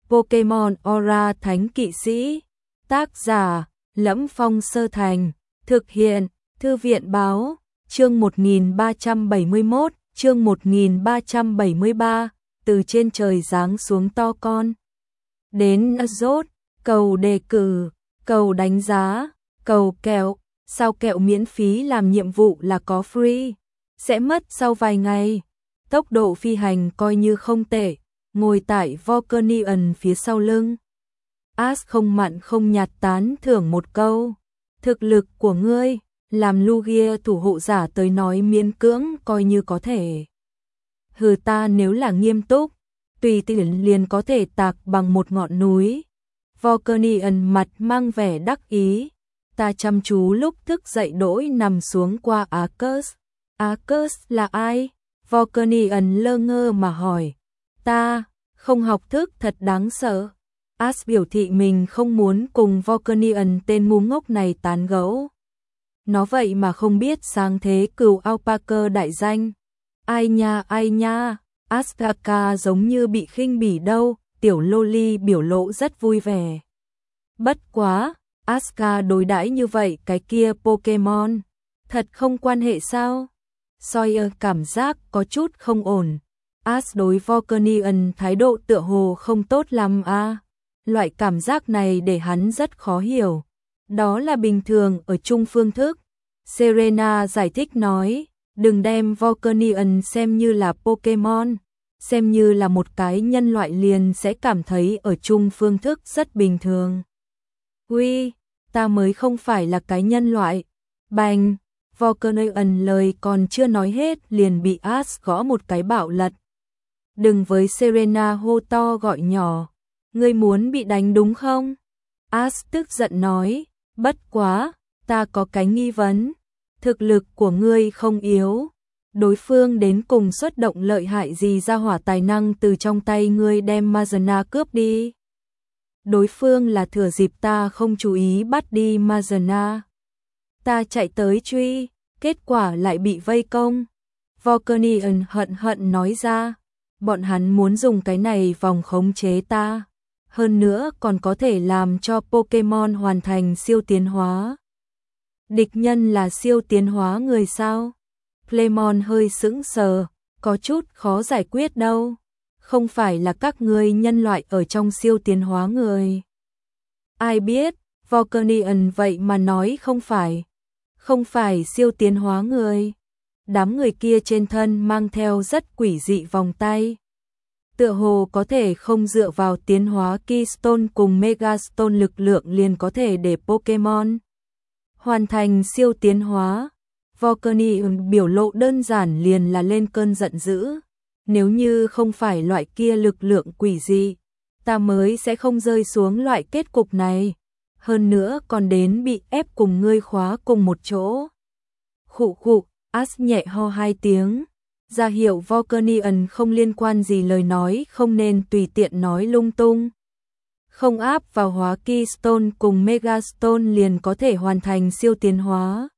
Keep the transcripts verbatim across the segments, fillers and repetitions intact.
Pokemon Aura Thánh Kỵ Sĩ. Tác giả: Lẫm Phong Sơ Thành. Thực hiện: Thư viện Báo. Chương một nghìn ba trăm bảy mươi mốt, chương một nghìn ba trăm bảy mươi ba, từ trên trời giáng xuống to con. Đến Azoth, cầu đề cử, cầu đánh giá, cầu kẹo, sao kẹo miễn phí làm nhiệm vụ là có free, sẽ mất sau vài ngày. Tốc độ phi hành coi như không tệ, ngồi tại Volcanion phía sau lưng. Ash không mặn không nhạt tán thưởng một câu. Thực lực của ngươi, làm Lugia thủ hộ giả tới nói miễn cưỡng coi như có thể. Hừ, ta nếu là nghiêm túc, tùy tiện liền có thể tạc bằng một ngọn núi. Volcanion mặt mang vẻ đắc ý. Ta chăm chú lúc thức dậy đỗi nằm xuống qua Arcus. Arcus là ai? Volcanion lơ ngơ mà hỏi. Ta, không học thức thật đáng sợ. Ash biểu thị mình không muốn cùng Volcanion tên ngu ngốc này tán gẫu. Nó vậy mà không biết sáng thế cừu Alpaca đại danh. Ai nha ai nha, Astaka giống như bị khinh bỉ đâu, tiểu loli biểu lộ rất vui vẻ. Bất quá, Aska đối đãi như vậy cái kia Pokemon, thật không quan hệ sao? Sawyer cảm giác có chút không ổn. Ash đối Volcanion thái độ tựa hồ không tốt lắm à. Loại cảm giác này để hắn rất khó hiểu. Đó là bình thường ở chung phương thức. Serena giải thích nói, đừng đem Volcanion xem như là Pokemon, xem như là một cái nhân loại liền sẽ cảm thấy ở chung phương thức rất bình thường. Ui, ta mới không phải là cái nhân loại. Bành, Volcanion lời còn chưa nói hết liền bị Ash gõ một cái bạo lật. Đừng với Serena hô to gọi nhỏ, ngươi muốn bị đánh đúng không? Ash tức giận nói, bất quá, ta có cái nghi vấn, thực lực của ngươi không yếu, đối phương đến cùng xuất động lợi hại gì ra hỏa tài năng từ trong tay ngươi đem Mazana cướp đi. Đối phương là thừa dịp ta không chú ý bắt đi Mazana. Ta chạy tới truy, kết quả lại bị vây công. Volcanion hận hận nói ra, bọn hắn muốn dùng cái này vòng khống chế ta. Hơn nữa còn có thể làm cho Pokemon hoàn thành siêu tiến hóa. Địch nhân là siêu tiến hóa người sao? Clemon hơi sững sờ, có chút khó giải quyết đâu. Không phải là các ngươi nhân loại ở trong siêu tiến hóa người. Ai biết, Volcanion vậy mà nói không phải. Không phải siêu tiến hóa người. Đám người kia trên thân mang theo rất quỷ dị vòng tay. Tựa hồ có thể không dựa vào tiến hóa Keystone cùng Megastone lực lượng liền có thể để Pokemon hoàn thành siêu tiến hóa. Volcanion biểu lộ đơn giản liền là lên cơn giận dữ. Nếu như không phải loại kia lực lượng quỷ dị, ta mới sẽ không rơi xuống loại kết cục này. Hơn nữa còn đến bị ép cùng ngươi khóa cùng một chỗ. Khụ khụ, Ash nhẹ ho hai tiếng. Ra hiệu Volcanion không liên quan gì lời nói, không nên tùy tiện nói lung tung. Không áp vào hóa Keystone cùng Megastone liền có thể hoàn thành siêu tiến hóa.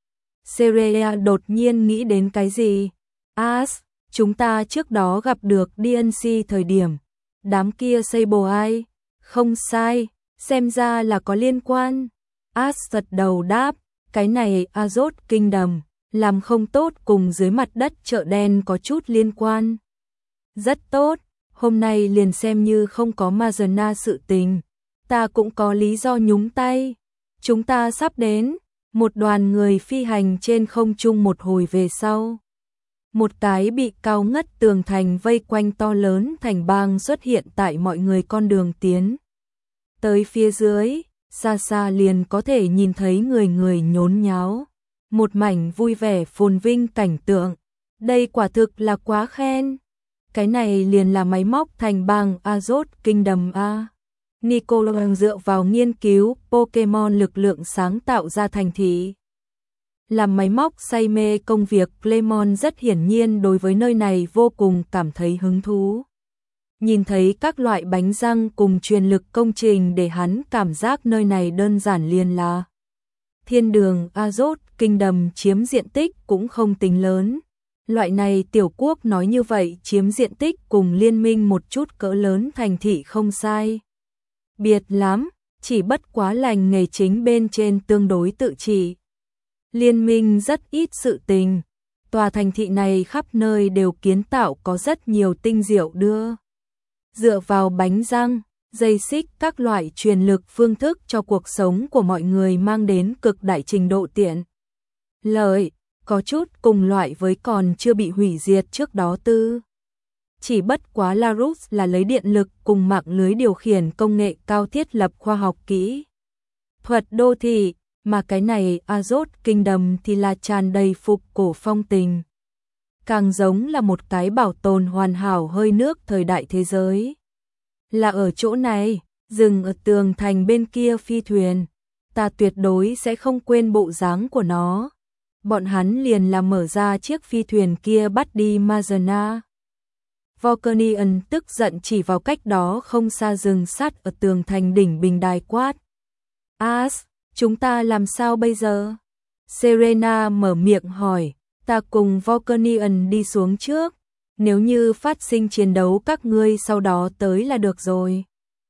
Serea đột nhiên nghĩ đến cái gì? Ash, chúng ta trước đó gặp được đê en xê thời điểm. Đám kia Sable ai? Không sai, xem ra là có liên quan. Ash gật đầu đáp, cái này Azoth Kingdom. Làm không tốt cùng dưới mặt đất chợ đen có chút liên quan. Rất tốt, hôm nay liền xem như không có Mazana sự tình. Ta cũng có lý do nhúng tay. Chúng ta sắp đến, một đoàn người phi hành trên không trung một hồi về sau. Một cái bị cao ngất tường thành vây quanh to lớn thành bang xuất hiện tại mọi người con đường tiến. Tới phía dưới, xa xa liền có thể nhìn thấy người người nhốn nháo. Một mảnh vui vẻ phồn vinh cảnh tượng. Đây quả thực là quá khen. Cái này liền là máy móc thành bang Azoth Kingdom A. Nicolas dựa vào nghiên cứu Pokemon lực lượng sáng tạo ra thành thị. Làm máy móc say mê công việc, Clemon rất hiển nhiên đối với nơi này vô cùng cảm thấy hứng thú. Nhìn thấy các loại bánh răng cùng truyền lực công trình để hắn cảm giác nơi này đơn giản liền là thiên đường Azoth Kingdom chiếm diện tích cũng không tính lớn, Loại này tiểu quốc nói như vậy chiếm diện tích cùng liên minh một chút cỡ lớn thành thị không sai biệt lắm, chỉ bất quá lành nghề chính bên trên tương đối tự trị. Liên minh rất ít sự tình, tòa thành thị này khắp nơi đều kiến tạo có rất nhiều tinh diệu đưa. Dựa vào bánh răng, dây xích các loại truyền lực phương thức cho cuộc sống của mọi người mang đến cực đại trình độ tiện lợi, có chút cùng loại với còn chưa bị hủy diệt trước đó tư. Chỉ bất quá Larus là lấy điện lực cùng mạng lưới điều khiển công nghệ cao thiết lập khoa học kỹ thuật đô thị, mà cái này Azot Kingdom thì là tràn đầy phục cổ phong tình. Càng giống là một cái bảo tồn hoàn hảo hơi nước thời đại thế giới. Là ở chỗ này, dừng ở tường thành bên kia phi thuyền, ta tuyệt đối sẽ không quên bộ dáng của nó. Bọn hắn liền là mở ra chiếc phi thuyền kia bắt đi Mazana. Volcanian tức giận chỉ vào cách đó không xa rừng sắt ở tường thành đỉnh bình đài quát. As, chúng ta làm sao bây giờ? Serena mở miệng hỏi, ta cùng Volcanian đi xuống trước, nếu như phát sinh chiến đấu các ngươi sau đó tới là được rồi.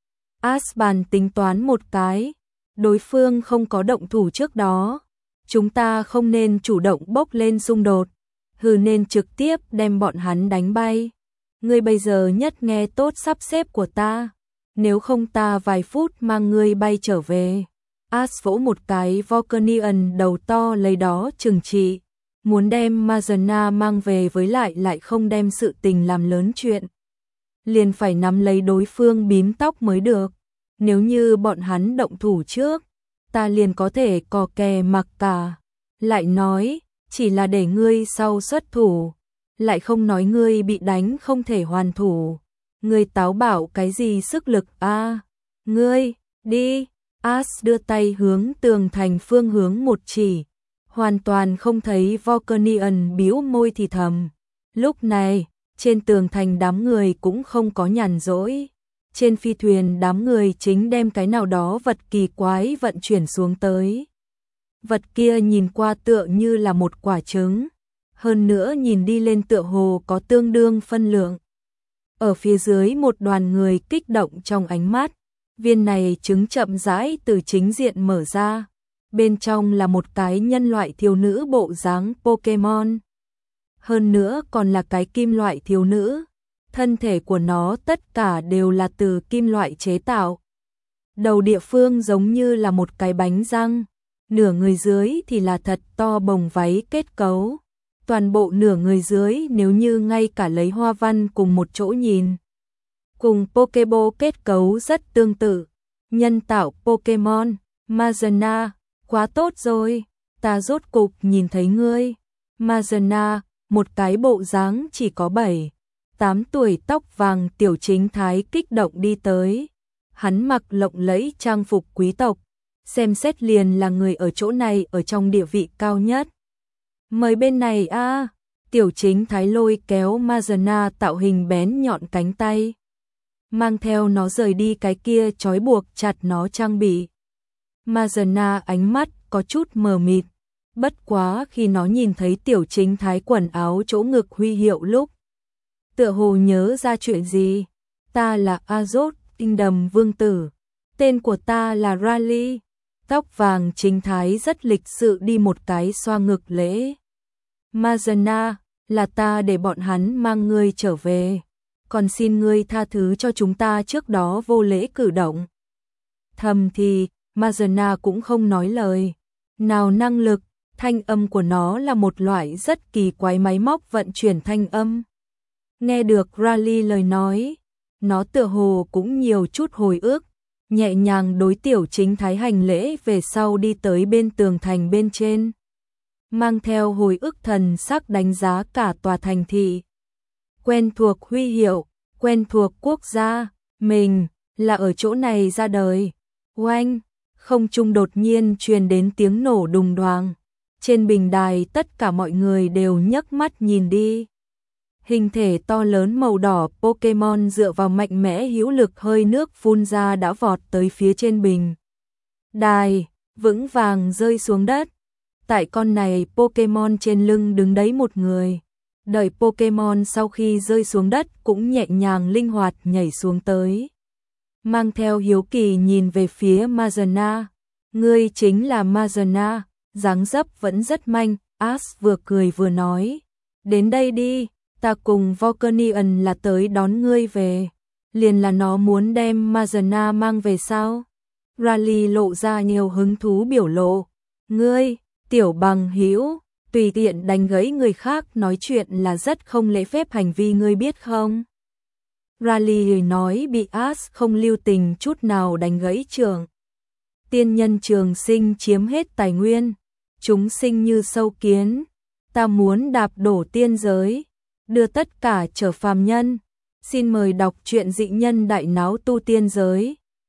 As bàn tính toán một cái, đối phương không có động thủ trước đó, chúng ta không nên chủ động bốc lên xung đột, hừ nên trực tiếp đem bọn hắn đánh bay. Ngươi bây giờ nhất nghe tốt sắp xếp của ta, nếu không ta vài phút mang ngươi bay trở về. As vỗ một cái Volcanian đầu to lấy đó trừng trị, muốn đem Mazana mang về với lại lại không đem sự tình làm lớn chuyện. Liền phải nắm lấy đối phương bím tóc mới được, nếu như bọn hắn động thủ trước, ta liền có thể cò kè mặc cả. Lại nói, chỉ là để ngươi sau xuất thủ, lại không nói ngươi bị đánh không thể hoàn thủ. Ngươi táo bạo cái gì sức lực a? À, ngươi, đi. As đưa tay hướng tường thành phương hướng một chỉ, hoàn toàn không thấy Volcanian bĩu môi thì thầm. Lúc này, trên tường thành đám người cũng không có nhàn rỗi. Trên phi thuyền đám người chính đem cái nào đó vật kỳ quái vận chuyển xuống tới. Vật kia nhìn qua tựa như là một quả trứng, hơn nữa nhìn đi lên tựa hồ có tương đương phân lượng. Ở phía dưới một đoàn người kích động trong ánh mắt, viên này trứng chậm rãi từ chính diện mở ra, bên trong là một cái nhân loại thiếu nữ bộ dáng Pokemon. Hơn nữa còn là cái kim loại thiếu nữ, thân thể của nó tất cả đều là từ kim loại chế tạo. Đầu địa phương giống như là một cái bánh răng, nửa người dưới thì là thật to bồng váy kết cấu. Toàn bộ nửa người dưới nếu như ngay cả lấy hoa văn cùng một chỗ nhìn, cùng Pokeball kết cấu rất tương tự. Nhân tạo Pokemon, Mazana, quá tốt rồi, ta rốt cục nhìn thấy ngươi. Mazana, một cái bộ dáng chỉ có bảy, tám tuổi tóc vàng tiểu chính thái kích động đi tới. Hắn mặc lộng lẫy trang phục quý tộc, xem xét liền là người ở chỗ này ở trong địa vị cao nhất. Mời bên này a, à, tiểu chính thái lôi kéo Mazana tạo hình bén nhọn cánh tay, mang theo nó rời đi cái kia trói buộc chặt nó trang bị. Mazana ánh mắt có chút mờ mịt, bất quá khi nó nhìn thấy tiểu chính thái quần áo chỗ ngực huy hiệu lúc, tựa hồ nhớ ra chuyện gì. Ta là Azot Kingdom vương tử, tên của ta là Raleigh. Tóc vàng chính thái rất lịch sự đi một cái xoa ngực lễ. Mazana, là ta để bọn hắn mang ngươi trở về, còn xin ngươi tha thứ cho chúng ta trước đó vô lễ cử động. Thầm thì, Mazana cũng không nói lời nào năng lực, thanh âm của nó là một loại rất kỳ quái máy móc vận chuyển thanh âm. Nghe được Raleigh lời nói, nó tựa hồ cũng nhiều chút hồi ức, nhẹ nhàng đối tiểu chính thái hành lễ về sau đi tới bên tường thành bên trên, mang theo hồi ức thần sắc đánh giá cả tòa thành thị. Quen thuộc huy hiệu, quen thuộc quốc gia, mình là ở chỗ này ra đời. Oanh, không trung đột nhiên truyền đến tiếng nổ đùng đoàng. Trên bình đài tất cả mọi người đều nhấc mắt nhìn đi. Hình thể to lớn màu đỏ Pokemon dựa vào mạnh mẽ hữu lực hơi nước phun ra đã vọt tới phía trên bình đài, vững vàng rơi xuống đất. Tại con này Pokemon trên lưng đứng đấy một người, Đợi Pokemon sau khi rơi xuống đất cũng nhẹ nhàng linh hoạt nhảy xuống tới. Mang theo hiếu kỳ nhìn về phía Mazana. Ngươi chính là Mazana, dáng dấp vẫn rất manh, Ash vừa cười vừa nói. Đến đây đi, ta cùng Volcanion là tới đón ngươi về. Liền là nó muốn đem Mazana mang về sao? Rally lộ ra nhiều hứng thú biểu lộ. Ngươi, tiểu bằng hữu, tùy tiện đánh gãy người khác nói chuyện là rất không lễ phép hành vi ngươi biết không? Rally nói bị Ash không lưu tình chút nào đánh gãy trường. Tiên nhân trường sinh chiếm hết tài nguyên, chúng sinh như sâu kiến, ta muốn đạp đổ tiên giới, đưa tất cả trở phàm nhân. Xin mời đọc truyện Dị Nhân Đại Náo Tu Tiên Giới.